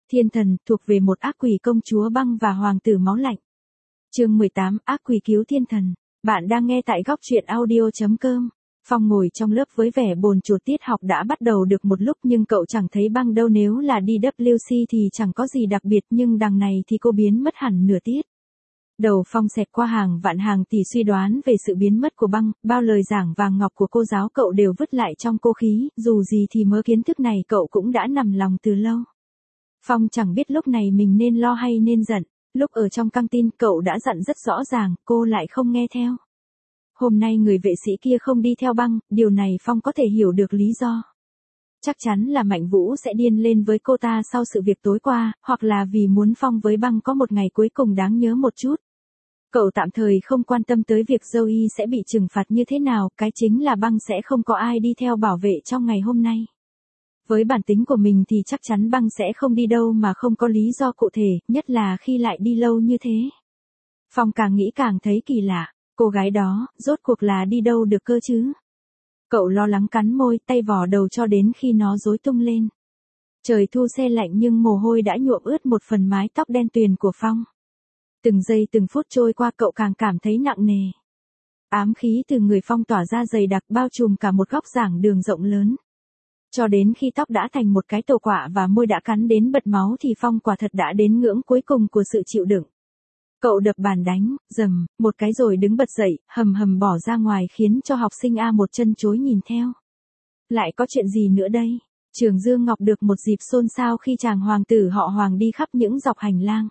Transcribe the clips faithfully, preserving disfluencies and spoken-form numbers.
Thiên thần, thuộc về một ác quỷ công chúa băng và hoàng tử máu lạnh. Chương mười tám, ác quỷ cứu thiên thần. Bạn đang nghe tại góc truyện audio chấm com. Phong ngồi trong lớp với vẻ bồn chồn, tiết học đã bắt đầu được một lúc nhưng cậu chẳng thấy băng đâu, nếu là đê vê xê thì chẳng có gì đặc biệt, nhưng đằng này thì cô biến mất hẳn nửa tiết. Đầu Phong xẹt qua hàng vạn hàng tỷ suy đoán về sự biến mất của băng, bao lời giảng vàng ngọc của cô giáo cậu đều vứt lại trong cô khí, dù gì thì mớ kiến thức này cậu cũng đã nằm lòng từ lâu. Phong chẳng biết lúc này mình nên lo hay nên giận, lúc ở trong căng tin cậu đã dặn rất rõ ràng, cô lại không nghe theo. Hôm nay người vệ sĩ kia không đi theo băng, điều này Phong có thể hiểu được lý do. Chắc chắn là Mạnh Vũ sẽ điên lên với cô ta sau sự việc tối qua, hoặc là vì muốn Phong với băng có một ngày cuối cùng đáng nhớ một chút. Cậu tạm thời không quan tâm tới việc Zoe sẽ bị trừng phạt như thế nào, cái chính là băng sẽ không có ai đi theo bảo vệ trong ngày hôm nay. Với bản tính của mình thì chắc chắn băng sẽ không đi đâu mà không có lý do cụ thể, nhất là khi lại đi lâu như thế. Phong càng nghĩ càng thấy kỳ lạ, cô gái đó, rốt cuộc là đi đâu được cơ chứ? Cậu lo lắng cắn môi, tay vò đầu cho đến khi nó rối tung lên. Trời thu se lạnh nhưng mồ hôi đã nhuộm ướt một phần mái tóc đen tuyền của Phong. Từng giây từng phút trôi qua cậu càng cảm thấy nặng nề. Ám khí từ người Phong tỏa ra dày đặc bao trùm cả một góc giảng đường rộng lớn. Cho đến khi tóc đã thành một cái tổ quạ và môi đã cắn đến bật máu thì Phong quả thật đã đến ngưỡng cuối cùng của sự chịu đựng. Cậu đập bàn đánh, dầm, một cái rồi đứng bật dậy, hầm hầm bỏ ra ngoài khiến cho học sinh A một chân chối nhìn theo. Lại có chuyện gì nữa đây? Trường Dương Ngọc được một dịp xôn xao khi chàng hoàng tử họ Hoàng đi khắp những dọc hành lang.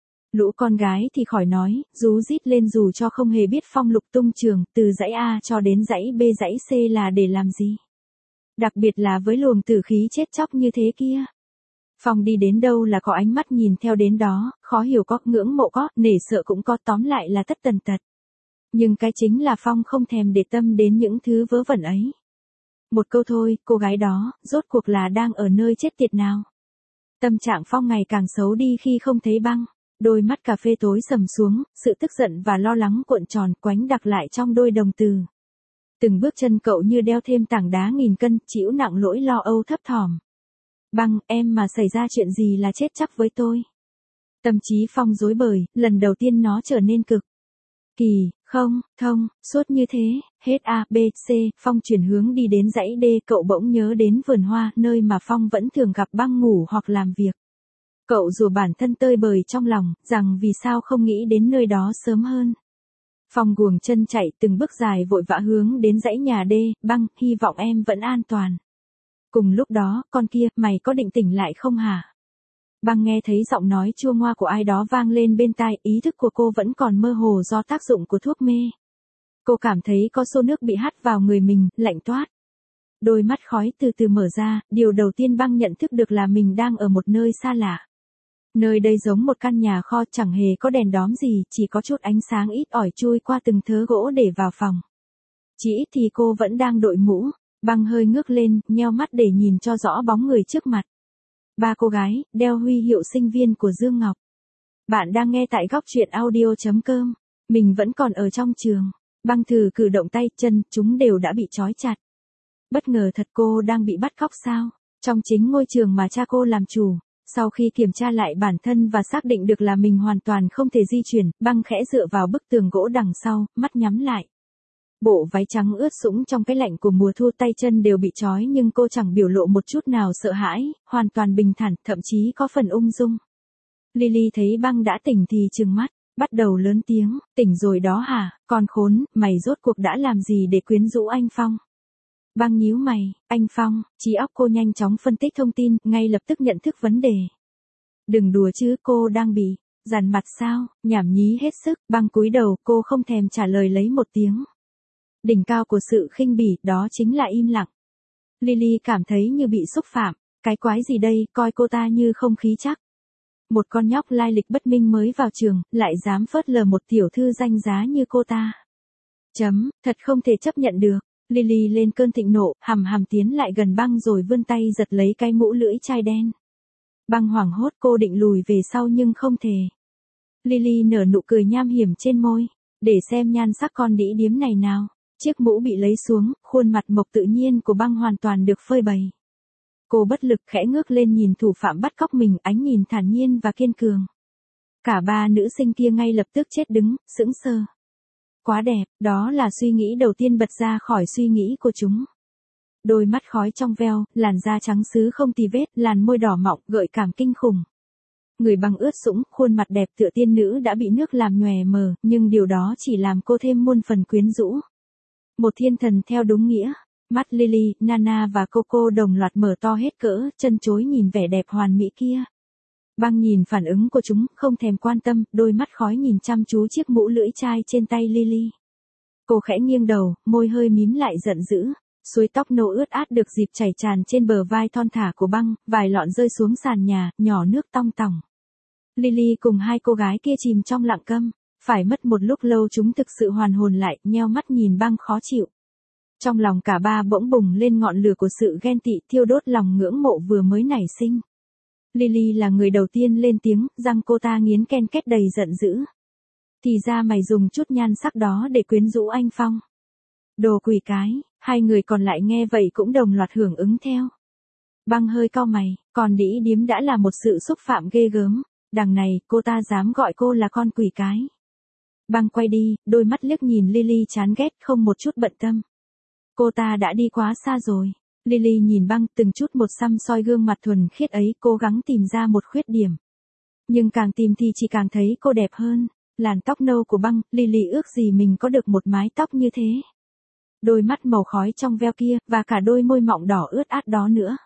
Lũ con gái thì khỏi nói, rú rít lên dù cho không hề biết Phong lục tung trường, từ dãy A cho đến dãy B dãy C là để làm gì. Đặc biệt là với luồng tử khí chết chóc như thế kia. Phong đi đến đâu là có ánh mắt nhìn theo đến đó, khó hiểu có, ngưỡng mộ có, nể sợ cũng có, tóm lại là tất tần tật. Nhưng cái chính là Phong không thèm để tâm đến những thứ vớ vẩn ấy. Một câu thôi, cô gái đó, rốt cuộc là đang ở nơi chết tiệt nào? Tâm trạng Phong ngày càng xấu đi khi không thấy băng. Đôi mắt cà phê tối sầm xuống, sự tức giận và lo lắng cuộn tròn quánh đặc lại trong đôi đồng tử. Từng bước chân cậu như đeo thêm tảng đá nghìn cân, chịu nặng nỗi lo âu thấp thỏm. Băng, em mà xảy ra chuyện gì là chết chắc với tôi. Tâm trí Phong rối bời, lần đầu tiên nó trở nên cực kỳ, không, thông, suốt như thế, hết A, B, C, Phong chuyển hướng đi đến dãy D, cậu bỗng nhớ đến vườn hoa, nơi mà Phong vẫn thường gặp băng ngủ hoặc làm việc. Cậu rủa bản thân tơi bời trong lòng, rằng vì sao không nghĩ đến nơi đó sớm hơn. Phong guồng chân chạy từng bước dài vội vã hướng đến dãy nhà D, băng, hy vọng em vẫn an toàn. Cùng lúc đó, con kia, mày có định tỉnh lại không hả? Băng nghe thấy giọng nói chua ngoa của ai đó vang lên bên tai, ý thức của cô vẫn còn mơ hồ do tác dụng của thuốc mê. Cô cảm thấy có xô nước bị hắt vào người mình, lạnh toát. Đôi mắt khói từ từ mở ra, điều đầu tiên băng nhận thức được là mình đang ở một nơi xa lạ. Nơi đây giống một căn nhà kho, chẳng hề có đèn đóm gì, chỉ có chút ánh sáng ít ỏi chui qua từng thớ gỗ để vào phòng. Chỉ ít thì cô vẫn đang đội mũ. Băng hơi ngước lên, nheo mắt để nhìn cho rõ bóng người trước mặt. Ba cô gái, đeo huy hiệu sinh viên của Dương Ngọc. Bạn đang nghe tại góc truyện audio chấm com. Mình vẫn còn ở trong trường. Băng thử cử động tay, chân, chúng đều đã bị trói chặt. Bất ngờ thật, cô đang bị bắt cóc sao? Trong chính ngôi trường mà cha cô làm chủ. Sau khi kiểm tra lại bản thân và xác định được là mình hoàn toàn không thể di chuyển, băng khẽ dựa vào bức tường gỗ đằng sau, mắt nhắm lại. Bộ váy trắng ướt sũng trong cái lạnh của mùa thu, tay chân đều bị trói nhưng cô chẳng biểu lộ một chút nào sợ hãi, hoàn toàn bình thản, thậm chí có phần ung dung. Lily thấy băng đã tỉnh thì trừng mắt, bắt đầu lớn tiếng, tỉnh rồi đó hả, con khốn, mày rốt cuộc đã làm gì để quyến rũ anh Phong? Băng nhíu mày, anh Phong, trí óc cô nhanh chóng phân tích thông tin, ngay lập tức nhận thức vấn đề. Đừng đùa chứ, cô đang bị dằn mặt sao, nhảm nhí hết sức, băng cúi đầu, cô không thèm trả lời lấy một tiếng. Đỉnh cao của sự khinh bỉ, đó chính là im lặng. Lily cảm thấy như bị xúc phạm, cái quái gì đây, coi cô ta như không khí chắc. Một con nhóc lai lịch bất minh mới vào trường, lại dám phớt lờ một tiểu thư danh giá như cô ta. Chấm, thật không thể chấp nhận được. Lily lên cơn thịnh nộ, hằm hằm tiến lại gần băng rồi vươn tay giật lấy cái mũ lưỡi chai đen. Băng hoảng hốt, cô định lùi về sau nhưng không thể. Lily nở nụ cười nham hiểm trên môi, để xem nhan sắc con đĩ điếm này nào. Chiếc mũ bị lấy xuống, khuôn mặt mộc tự nhiên của băng hoàn toàn được phơi bày. Cô bất lực khẽ ngước lên nhìn thủ phạm bắt cóc mình, ánh nhìn thản nhiên và kiên cường. Cả ba nữ sinh kia ngay lập tức chết đứng, sững sờ. Quá đẹp, đó là suy nghĩ đầu tiên bật ra khỏi suy nghĩ của chúng. Đôi mắt khói trong veo, làn da trắng sứ không tì vết, làn môi đỏ mọng, gợi cảm kinh khủng. Người băng ướt sũng, khuôn mặt đẹp tựa tiên nữ đã bị nước làm nhòe mờ, nhưng điều đó chỉ làm cô thêm muôn phần quyến rũ. Một thiên thần theo đúng nghĩa. Mắt Lily, Nana và Coco đồng loạt mở to hết cỡ, chân chối nhìn vẻ đẹp hoàn mỹ kia. Băng nhìn phản ứng của chúng, không thèm quan tâm, đôi mắt khói nhìn chăm chú chiếc mũ lưỡi chai trên tay Lily. Cô khẽ nghiêng đầu, môi hơi mím lại giận dữ. Suối tóc nâu ướt át được dịp chảy tràn trên bờ vai thon thả của băng, vài lọn rơi xuống sàn nhà, nhỏ nước tong tỏng. Lily cùng hai cô gái kia chìm trong lặng câm, phải mất một lúc lâu chúng thực sự hoàn hồn lại, nheo mắt nhìn băng khó chịu. Trong lòng cả ba bỗng bùng lên ngọn lửa của sự ghen tị thiêu đốt lòng ngưỡng mộ vừa mới nảy sinh. Lily là người đầu tiên lên tiếng, răng cô ta nghiến ken két đầy giận dữ. Thì ra mày dùng chút nhan sắc đó để quyến rũ anh Phong. Đồ quỷ cái, hai người còn lại nghe vậy cũng đồng loạt hưởng ứng theo. Băng hơi cau mày, còn đĩ điếm đã là một sự xúc phạm ghê gớm, đằng này cô ta dám gọi cô là con quỷ cái. Băng quay đi, đôi mắt liếc nhìn Lily chán ghét không một chút bận tâm. Cô ta đã đi quá xa rồi. Lily nhìn băng từng chút một xăm soi gương mặt thuần khiết ấy, cố gắng tìm ra một khuyết điểm. Nhưng càng tìm thì chỉ càng thấy cô đẹp hơn. Làn tóc nâu của băng, Lily ước gì mình có được một mái tóc như thế. Đôi mắt màu khói trong veo kia, và cả đôi môi mọng đỏ ướt át đó nữa.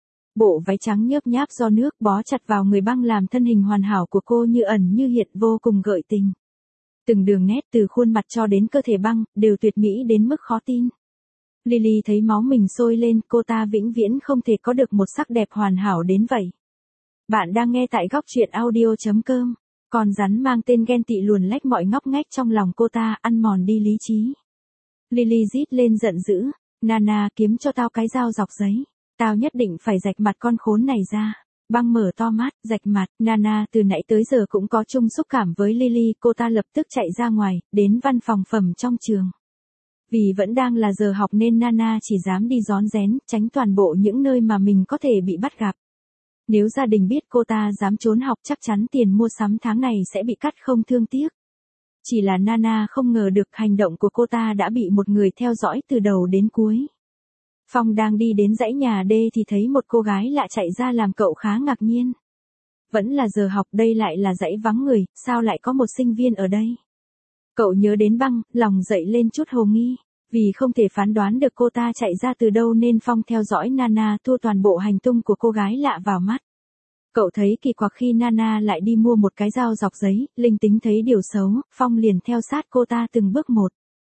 Bộ váy trắng nhớp nháp do nước bó chặt vào người băng làm thân hình hoàn hảo của cô như ẩn như hiện vô cùng gợi tình. Từng đường nét từ khuôn mặt cho đến cơ thể băng, đều tuyệt mỹ đến mức khó tin. Lily thấy máu mình sôi lên, cô ta vĩnh viễn không thể có được một sắc đẹp hoàn hảo đến vậy. Bạn đang nghe tại góc truyện audio chấm com. Con rắn mang tên ghen tị luồn lách mọi ngóc ngách trong lòng cô ta, ăn mòn đi lý trí. Lily rít lên giận dữ. Nana, kiếm cho tao cái dao dọc giấy. Tao nhất định phải rạch mặt con khốn này ra. Băng mở to mắt, rạch mặt. Nana từ nãy tới giờ cũng có chung xúc cảm với Lily, cô ta lập tức chạy ra ngoài, đến văn phòng phẩm trong trường. Vì vẫn đang là giờ học nên Nana chỉ dám đi rón rén, tránh toàn bộ những nơi mà mình có thể bị bắt gặp. Nếu gia đình biết cô ta dám trốn học chắc chắn tiền mua sắm tháng này sẽ bị cắt không thương tiếc. Chỉ là Nana không ngờ được hành động của cô ta đã bị một người theo dõi từ đầu đến cuối. Phong đang đi đến dãy nhà D thì thấy một cô gái lạ chạy ra làm cậu khá ngạc nhiên. Vẫn là giờ học, đây lại là dãy vắng người, sao lại có một sinh viên ở đây? Cậu nhớ đến băng, lòng dậy lên chút hồ nghi. Vì không thể phán đoán được cô ta chạy ra từ đâu nên Phong theo dõi Nana thu toàn bộ hành tung của cô gái lạ vào mắt. Cậu thấy kỳ quặc khi Nana lại đi mua một cái dao dọc giấy, linh tính thấy điều xấu, Phong liền theo sát cô ta từng bước một.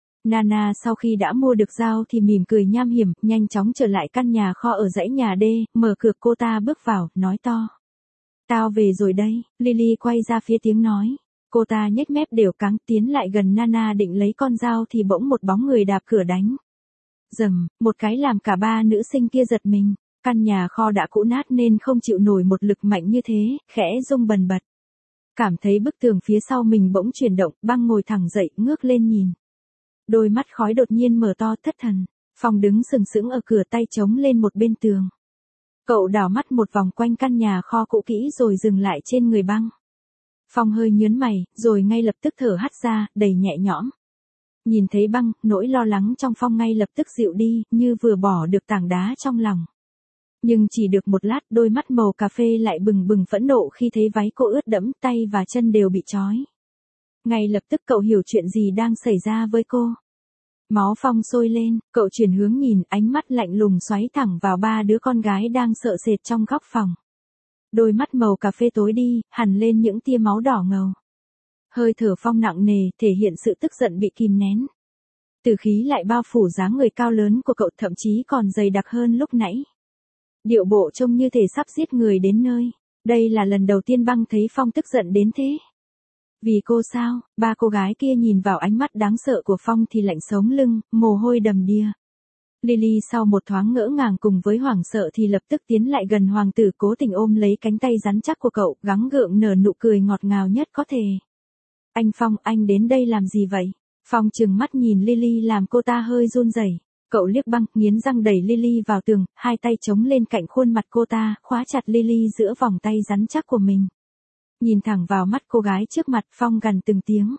Nana sau khi đã mua được dao thì mỉm cười nham hiểm, nhanh chóng trở lại căn nhà kho ở dãy nhà D, mở cửa cô ta bước vào, nói to. Tao về rồi đây, Lily quay ra phía tiếng nói. Cô ta nhếch mép đều cáng tiến lại gần Nana định lấy con dao thì bỗng một bóng người đạp cửa đánh. Dầm, một cái làm cả ba nữ sinh kia giật mình. Căn nhà kho đã cũ nát nên không chịu nổi một lực mạnh như thế, khẽ rung bần bật. Cảm thấy bức tường phía sau mình bỗng chuyển động, băng ngồi thẳng dậy, ngước lên nhìn. Đôi mắt khói đột nhiên mở to thất thần. Phong đứng sừng sững ở cửa tay chống lên một bên tường. Cậu đảo mắt một vòng quanh căn nhà kho cũ kỹ rồi dừng lại trên người băng. Phong hơi nhớn mày, rồi ngay lập tức thở hắt ra, đầy nhẹ nhõm. Nhìn thấy băng, nỗi lo lắng trong Phong ngay lập tức dịu đi, như vừa bỏ được tảng đá trong lòng. Nhưng chỉ được một lát, đôi mắt màu cà phê lại bừng bừng phẫn nộ khi thấy váy cô ướt đẫm, tay và chân đều bị trói. Ngay lập tức cậu hiểu chuyện gì đang xảy ra với cô. Máu Phong sôi lên, cậu chuyển hướng nhìn, ánh mắt lạnh lùng xoáy thẳng vào ba đứa con gái đang sợ sệt trong góc phòng. Đôi mắt màu cà phê tối đi, hằn lên những tia máu đỏ ngầu. Hơi thở Phong nặng nề, thể hiện sự tức giận bị kìm nén. Tử khí lại bao phủ dáng người cao lớn của cậu, thậm chí còn dày đặc hơn lúc nãy. Điệu bộ trông như thể sắp giết người đến nơi. Đây là lần đầu tiên băng thấy Phong tức giận đến thế. Vì cô sao? Ba cô gái kia nhìn vào ánh mắt đáng sợ của Phong thì lạnh sống lưng, mồ hôi đầm đìa. Lily sau một thoáng ngỡ ngàng cùng với hoảng sợ thì lập tức tiến lại gần hoàng tử, cố tình ôm lấy cánh tay rắn chắc của cậu, gắng gượng nở nụ cười ngọt ngào nhất có thể. Anh Phong, anh đến đây làm gì vậy? Phong trừng mắt nhìn Lily làm cô ta hơi run rẩy. Cậu liếc Băng, nghiến răng đẩy Lily vào tường, hai tay chống lên cạnh khuôn mặt cô ta, khóa chặt Lily giữa vòng tay rắn chắc của mình. Nhìn thẳng vào mắt cô gái trước mặt, Phong gằn từng tiếng.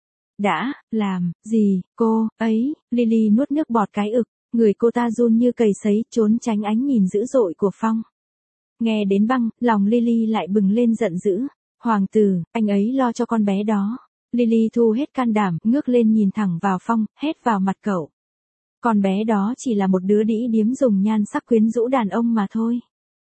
Đã, làm, gì, cô, ấy, Lily nuốt nước bọt cái ực, người cô ta run như cầy sấy, trốn tránh ánh nhìn dữ dội của Phong. Nghe đến Băng, lòng Lily lại bừng lên giận dữ. Hoàng tử, anh ấy lo cho con bé đó. Lily thu hết can đảm, ngước lên nhìn thẳng vào Phong, hét vào mặt cậu. Con bé đó chỉ là một đứa đĩ điếm dùng nhan sắc quyến rũ đàn ông mà thôi.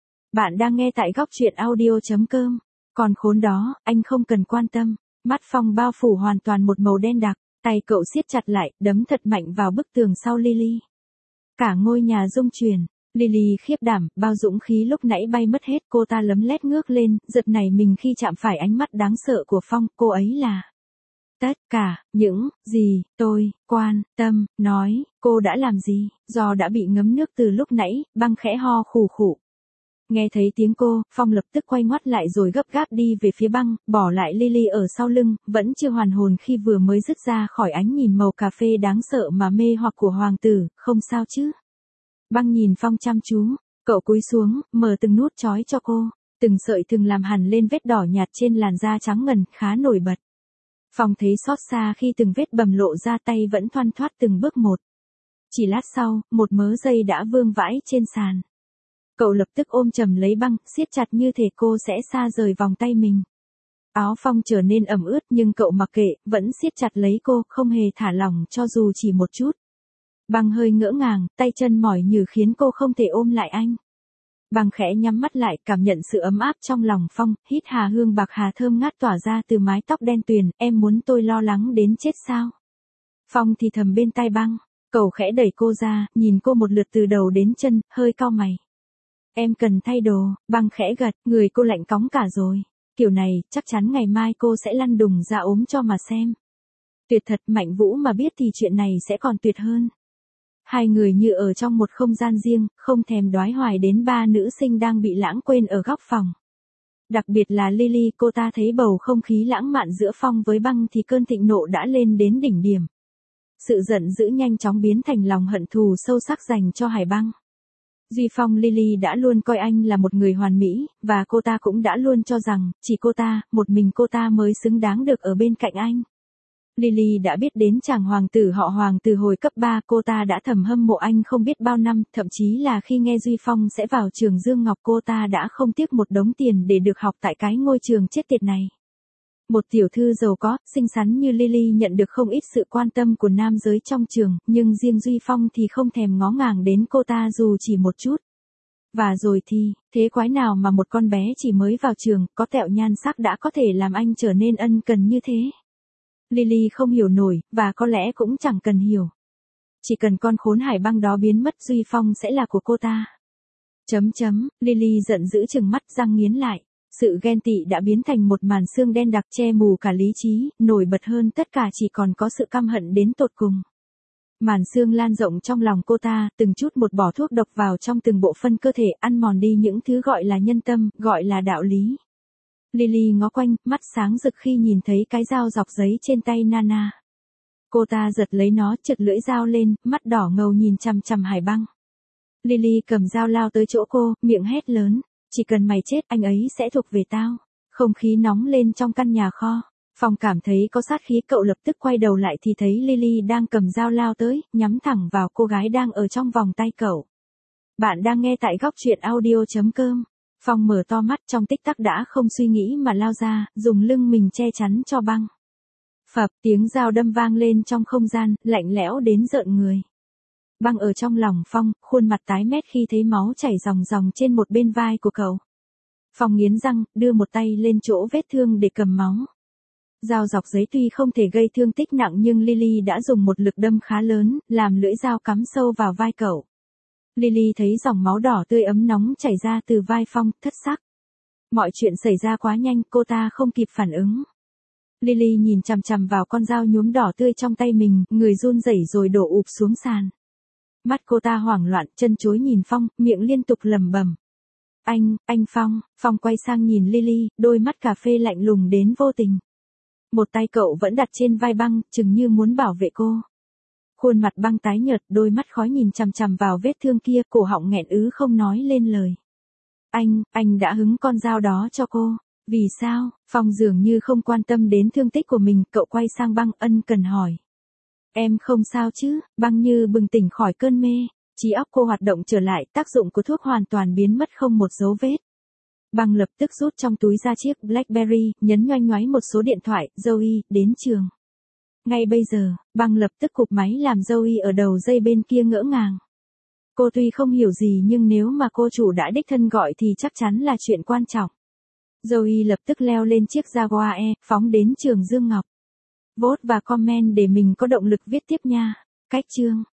Bạn đang nghe tại góc truyện audio.com. Còn khốn đó, anh không cần quan tâm. Mắt Phong bao phủ hoàn toàn một màu đen đặc, tay cậu siết chặt lại, đấm thật mạnh vào bức tường sau Lily. Cả ngôi nhà rung chuyển. Lily khiếp đảm, bao dũng khí lúc nãy bay mất hết, cô ta lấm lét ngước lên, giật nảy mình khi chạm phải ánh mắt đáng sợ của Phong, cô ấy là... Tất cả, những, gì, tôi, quan, tâm, nói, cô đã làm gì, do đã bị ngấm nước từ lúc nãy, Băng khẽ ho khủ khủ. Nghe thấy tiếng cô, Phong lập tức quay ngoắt lại rồi gấp gáp đi về phía Băng, bỏ lại Lily ở sau lưng, vẫn chưa hoàn hồn khi vừa mới dứt ra khỏi ánh nhìn màu cà phê đáng sợ mà mê hoặc của hoàng tử, không sao chứ. Băng nhìn Phong chăm chú, cậu cúi xuống, mở từng nút trói cho cô, từng sợi thừng làm hằn lên vết đỏ nhạt trên làn da trắng ngần, khá nổi bật. Phong thấy xót xa khi từng vết bầm lộ ra, tay vẫn thoăn thoắt từng bước một. Chỉ lát sau, một mớ dây đã vương vãi trên sàn. Cậu lập tức ôm chầm lấy Băng, siết chặt như thể cô sẽ xa rời vòng tay mình. Áo Phong trở nên ẩm ướt nhưng cậu mặc kệ, vẫn siết chặt lấy cô, không hề thả lỏng cho dù chỉ một chút. Băng hơi ngỡ ngàng, tay chân mỏi nhừ khiến cô không thể ôm lại anh. Băng khẽ nhắm mắt lại, cảm nhận sự ấm áp trong lòng Phong, hít hà hương bạc hà thơm ngát tỏa ra từ mái tóc đen tuyền, em muốn tôi lo lắng đến chết sao? Phong thì thầm bên tai Băng, cậu khẽ đẩy cô ra, nhìn cô một lượt từ đầu đến chân, hơi cau mày. Em cần thay đồ, Băng khẽ gật, người cô lạnh cóng cả rồi. Kiểu này, chắc chắn ngày mai cô sẽ lăn đùng ra ốm cho mà xem. Tuyệt thật, Mạnh Vũ mà biết thì chuyện này sẽ còn tuyệt hơn. Hai người như ở trong một không gian riêng, không thèm đoái hoài đến ba nữ sinh đang bị lãng quên ở góc phòng. Đặc biệt là Lily, cô ta thấy bầu không khí lãng mạn giữa Phong với Băng thì cơn thịnh nộ đã lên đến đỉnh điểm. Sự giận dữ nhanh chóng biến thành lòng hận thù sâu sắc dành cho Hải Băng. Duy Phong Lily đã luôn coi anh là một người hoàn mỹ, và cô ta cũng đã luôn cho rằng, chỉ cô ta, một mình cô ta mới xứng đáng được ở bên cạnh anh. Lily đã biết đến chàng hoàng tử họ Hoàng từ hồi cấp ba, cô ta đã thầm hâm mộ anh không biết bao năm, thậm chí là khi nghe Duy Phong sẽ vào trường Dương Ngọc cô ta đã không tiếc một đống tiền để được học tại cái ngôi trường chết tiệt này. Một tiểu thư giàu có, xinh xắn như Lily nhận được không ít sự quan tâm của nam giới trong trường, nhưng riêng Duy Phong thì không thèm ngó ngàng đến cô ta dù chỉ một chút. Và rồi thì, thế quái nào mà một con bé chỉ mới vào trường, có tẹo nhan sắc đã có thể làm anh trở nên ân cần như thế. Lily không hiểu nổi, và có lẽ cũng chẳng cần hiểu. Chỉ cần con khốn Hải Băng đó biến mất, Duy Phong sẽ là của cô ta. Chấm chấm, Lily giận dữ trừng mắt răng nghiến lại. Sự ghen tị đã biến thành một màn sương đen đặc che mù cả lý trí, nổi bật hơn tất cả chỉ còn có sự căm hận đến tột cùng. Màn sương lan rộng trong lòng cô ta, từng chút một bỏ thuốc độc vào trong từng bộ phận cơ thể, ăn mòn đi những thứ gọi là nhân tâm, gọi là đạo lý. Lily ngó quanh, mắt sáng rực khi nhìn thấy cái dao dọc giấy trên tay Nana. Cô ta giật lấy nó, chực lưỡi dao lên, mắt đỏ ngầu nhìn chằm chằm Hải Băng. Lily cầm dao lao tới chỗ cô, miệng hét lớn. Chỉ cần mày chết, anh ấy sẽ thuộc về tao. Không khí nóng lên trong căn nhà kho. Phong cảm thấy có sát khí, cậu lập tức quay đầu lại thì thấy Lily đang cầm dao lao tới, nhắm thẳng vào cô gái đang ở trong vòng tay cậu. Bạn đang nghe tại góc truyện audio.com. Phong mở to mắt, trong tích tắc đã không suy nghĩ mà lao ra, dùng lưng mình che chắn cho Băng. Phập, tiếng dao đâm vang lên trong không gian, lạnh lẽo đến rợn người. Băng ở trong lòng Phong, khuôn mặt tái mét khi thấy máu chảy ròng ròng trên một bên vai của cậu. Phong nghiến răng, đưa một tay lên chỗ vết thương để cầm máu. Dao dọc giấy tuy không thể gây thương tích nặng nhưng Lily đã dùng một lực đâm khá lớn, làm lưỡi dao cắm sâu vào vai cậu. Lily thấy dòng máu đỏ tươi ấm nóng chảy ra từ vai Phong, thất sắc. Mọi chuyện xảy ra quá nhanh, cô ta không kịp phản ứng. Lily nhìn chằm chằm vào con dao nhuốm đỏ tươi trong tay mình, người run rẩy rồi đổ ụp xuống sàn. Mắt cô ta hoảng loạn, chân chối nhìn Phong, miệng liên tục lẩm bẩm. Anh, anh Phong, Phong quay sang nhìn Lily, đôi mắt cà phê lạnh lùng đến vô tình. Một tay cậu vẫn đặt trên vai Băng, chừng như muốn bảo vệ cô. Khuôn mặt băng tái nhợt, đôi mắt khói nhìn chằm chằm vào vết thương kia, cổ họng nghẹn ứ không nói lên lời. Anh, anh đã hứng con dao đó cho cô. Vì sao? Phong dường như không quan tâm đến thương tích của mình, cậu quay sang băng ân cần hỏi. Em không sao chứ? Băng như bừng tỉnh khỏi cơn mê. Trí óc cô hoạt động trở lại, tác dụng của thuốc hoàn toàn biến mất không một dấu vết. Băng lập tức rút trong túi ra chiếc Blackberry, nhấn nhoanh nhoáy một số điện thoại. Zoe, đến trường. Ngay bây giờ, băng lập tức cụp máy làm Zoe ở đầu dây bên kia ngỡ ngàng. Cô tuy không hiểu gì nhưng nếu mà cô chủ đã đích thân gọi thì chắc chắn là chuyện quan trọng. Zoe lập tức leo lên chiếc Jaguar E, phóng đến trường Dương Ngọc. Vote và comment để mình có động lực viết tiếp nha. Cách chương.